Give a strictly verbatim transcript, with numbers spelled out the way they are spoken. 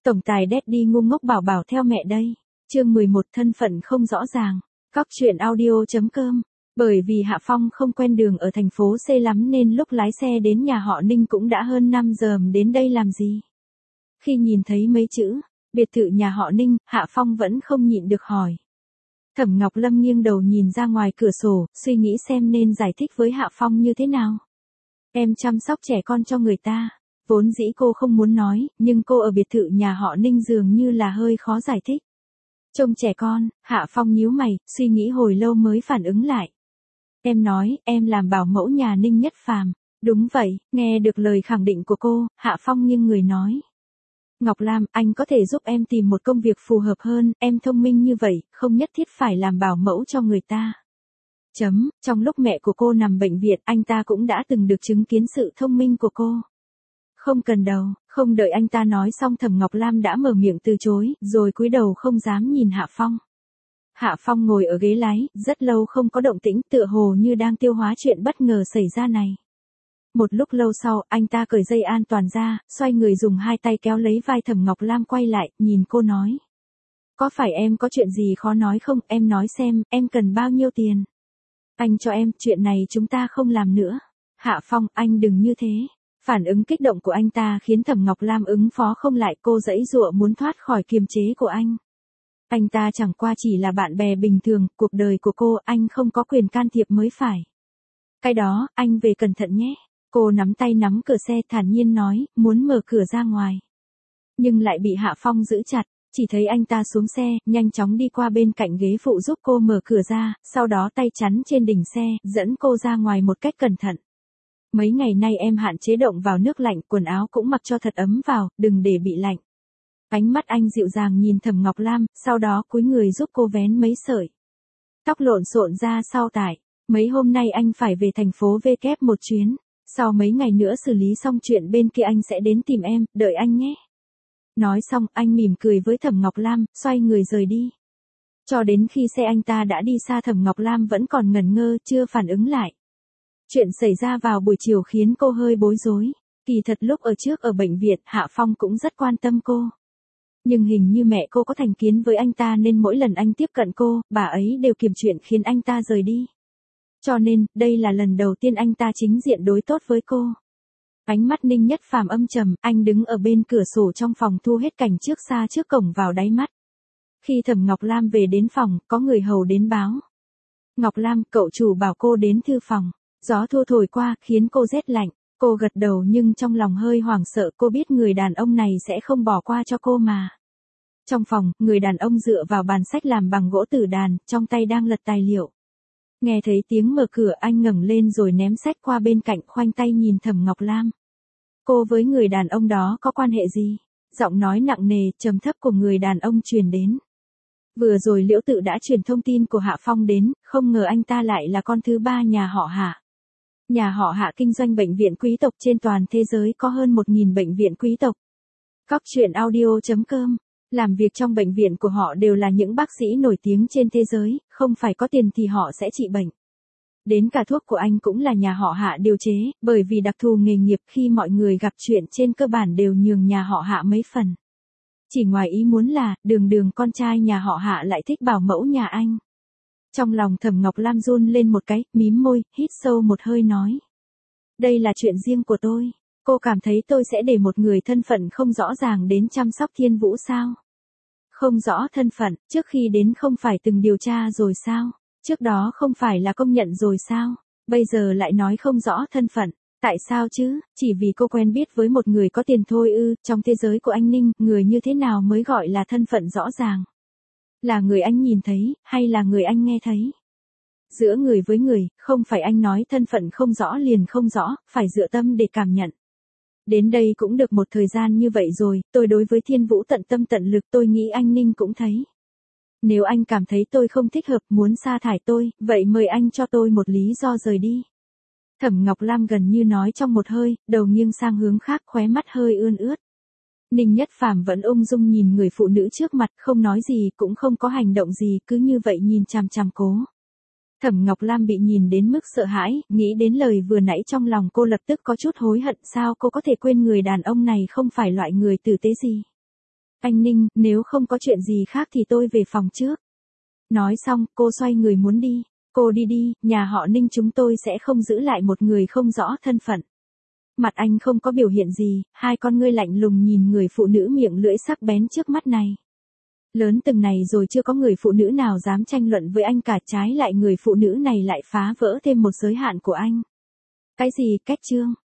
Tổng tài Daddy ngu ngốc bảo bảo theo mẹ đây. Chương mười một thân phận không rõ ràng. Cóc truyện audio.com. Bởi vì Hạ Phong không quen đường ở thành phố C lắm nên lúc lái xe đến nhà họ Ninh cũng đã hơn năm giờ. Đến đây làm gì? Khi nhìn thấy mấy chữ biệt thự nhà họ Ninh, Hạ Phong vẫn không nhịn được hỏi. Thẩm Ngọc Lâm nghiêng đầu nhìn ra ngoài cửa sổ, suy nghĩ xem nên giải thích với Hạ Phong như thế nào. Em chăm sóc trẻ con cho người ta. Vốn dĩ cô không muốn nói, nhưng cô ở biệt thự nhà họ Ninh dường như là hơi khó giải thích. Trông trẻ con, Hạ Phong nhíu mày, suy nghĩ hồi lâu mới phản ứng lại. Em nói, em làm bảo mẫu nhà Ninh Nhất Phàm. Đúng vậy, nghe được lời khẳng định của cô, Hạ Phong nghiêng người nói. Ngọc Lam, anh có thể giúp em tìm một công việc phù hợp hơn, em thông minh như vậy, không nhất thiết phải làm bảo mẫu cho người ta. Chấm, trong lúc mẹ của cô nằm bệnh viện, anh ta cũng đã từng được chứng kiến sự thông minh của cô. Không cần đâu, không đợi anh ta nói xong Thẩm Ngọc Lam đã mở miệng từ chối, rồi cúi đầu không dám nhìn Hạ Phong. Hạ Phong ngồi ở ghế lái, rất lâu không có động tĩnh, tựa hồ như đang tiêu hóa chuyện bất ngờ xảy ra này. Một lúc lâu sau, anh ta cởi dây an toàn ra, xoay người dùng hai tay kéo lấy vai Thẩm Ngọc Lam quay lại, nhìn cô nói. Có phải em có chuyện gì khó nói không, em nói xem, em cần bao nhiêu tiền? Anh cho em, chuyện này chúng ta không làm nữa. Hạ Phong, anh đừng như thế. Phản ứng kích động của anh ta khiến Thẩm Ngọc Lam ứng phó không lại, cô giãy giụa muốn thoát khỏi kiềm chế của anh. Anh ta chẳng qua chỉ là bạn bè bình thường, cuộc đời của cô anh không có quyền can thiệp mới phải. Cái đó, anh về cẩn thận nhé. Cô nắm tay nắm cửa xe thản nhiên nói, muốn mở cửa ra ngoài. Nhưng lại bị Hạ Phong giữ chặt, chỉ thấy anh ta xuống xe, nhanh chóng đi qua bên cạnh ghế phụ giúp cô mở cửa ra, sau đó tay chắn trên đỉnh xe, dẫn cô ra ngoài một cách cẩn thận. Mấy ngày nay em hạn chế động vào nước lạnh, quần áo cũng mặc cho thật ấm vào, đừng để bị lạnh. Ánh mắt anh dịu dàng nhìn Thẩm Ngọc Lam, sau đó cúi người giúp cô vén mấy sợi tóc lộn xộn ra sau tải. Mấy hôm nay anh phải về thành phố V kép một chuyến. Sau mấy ngày nữa xử lý xong chuyện bên kia anh sẽ đến tìm em, đợi anh nhé. Nói xong, anh mỉm cười với Thẩm Ngọc Lam, xoay người rời đi. Cho đến khi xe anh ta đã đi xa Thẩm Ngọc Lam vẫn còn ngẩn ngơ, chưa phản ứng lại. Chuyện xảy ra vào buổi chiều khiến cô hơi bối rối. Kỳ thật lúc ở trước ở bệnh viện, Hạ Phong cũng rất quan tâm cô. Nhưng hình như mẹ cô có thành kiến với anh ta nên mỗi lần anh tiếp cận cô, bà ấy đều kiềm chuyện khiến anh ta rời đi. Cho nên, đây là lần đầu tiên anh ta chính diện đối tốt với cô. Ánh mắt Ninh Nhất Phàm âm trầm, anh đứng ở bên cửa sổ trong phòng thu hết cảnh trước xa trước cổng vào đáy mắt. Khi Thẩm Ngọc Lam về đến phòng, có người hầu đến báo. Ngọc Lam, cậu chủ bảo cô đến thư phòng. Gió thu thổi qua, khiến cô rét lạnh. Cô gật đầu nhưng trong lòng hơi hoảng sợ, cô biết người đàn ông này sẽ không bỏ qua cho cô mà. Trong phòng, người đàn ông dựa vào bàn sách làm bằng gỗ tử đàn, trong tay đang lật tài liệu. Nghe thấy tiếng mở cửa anh ngẩng lên rồi ném sách qua bên cạnh, khoanh tay nhìn Thẩm Ngọc Lam. Cô với người đàn ông đó có quan hệ gì? Giọng nói nặng nề, trầm thấp của người đàn ông truyền đến. Vừa rồi Liễu Tự đã truyền thông tin của Hạ Phong đến, không ngờ anh ta lại là con thứ ba nhà họ Hạ. Nhà họ Hạ kinh doanh bệnh viện quý tộc trên toàn thế giới, có hơn một nghìn bệnh viện quý tộc. Cóc truyện audio.com. Làm việc trong bệnh viện của họ đều là những bác sĩ nổi tiếng trên thế giới, không phải có tiền thì họ sẽ trị bệnh. Đến cả thuốc của anh cũng là nhà họ Hạ điều chế, bởi vì đặc thù nghề nghiệp khi mọi người gặp chuyện trên cơ bản đều nhường nhà họ Hạ mấy phần. Chỉ ngoài ý muốn là, đường đường con trai nhà họ Hạ lại thích bảo mẫu nhà anh. Trong lòng Thẩm Ngọc Lam run lên một cái, mím môi, hít sâu một hơi nói. Đây là chuyện riêng của tôi. Cô cảm thấy tôi sẽ để một người thân phận không rõ ràng đến chăm sóc Thiên Vũ sao? Không rõ thân phận, trước khi đến không phải từng điều tra rồi sao? Trước đó không phải là công nhận rồi sao? Bây giờ lại nói không rõ thân phận. Tại sao chứ? Chỉ vì cô quen biết với một người có tiền thôi ư? Trong thế giới của anh Ninh, người như thế nào mới gọi là thân phận rõ ràng? Là người anh nhìn thấy, hay là người anh nghe thấy? Giữa người với người, không phải anh nói thân phận không rõ liền không rõ, phải dựa tâm để cảm nhận. Đến đây cũng được một thời gian như vậy rồi, tôi đối với Thiên Vũ tận tâm tận lực, tôi nghĩ anh Ninh cũng thấy. Nếu anh cảm thấy tôi không thích hợp, muốn sa thải tôi, vậy mời anh cho tôi một lý do rời đi. Thẩm Ngọc Lam gần như nói trong một hơi, đầu nghiêng sang hướng khác, khóe mắt hơi ươn ướt. Ninh Nhất Phàm vẫn ung dung nhìn người phụ nữ trước mặt, không nói gì, cũng không có hành động gì, cứ như vậy nhìn chằm chằm cô. Thẩm Ngọc Lam bị nhìn đến mức sợ hãi, nghĩ đến lời vừa nãy trong lòng cô lập tức có chút hối hận, sao cô có thể quên người đàn ông này không phải loại người tử tế gì. Anh Ninh, nếu không có chuyện gì khác thì tôi về phòng trước. Nói xong, cô xoay người muốn đi. Cô đi đi, nhà họ Ninh chúng tôi sẽ không giữ lại một người không rõ thân phận. Mặt anh không có biểu hiện gì, hai con ngươi lạnh lùng nhìn người phụ nữ miệng lưỡi sắc bén trước mắt này. Lớn từng này rồi chưa có người phụ nữ nào dám tranh luận với anh cả, trái lại người phụ nữ này lại phá vỡ thêm một giới hạn của anh. Cái gì, cách chương?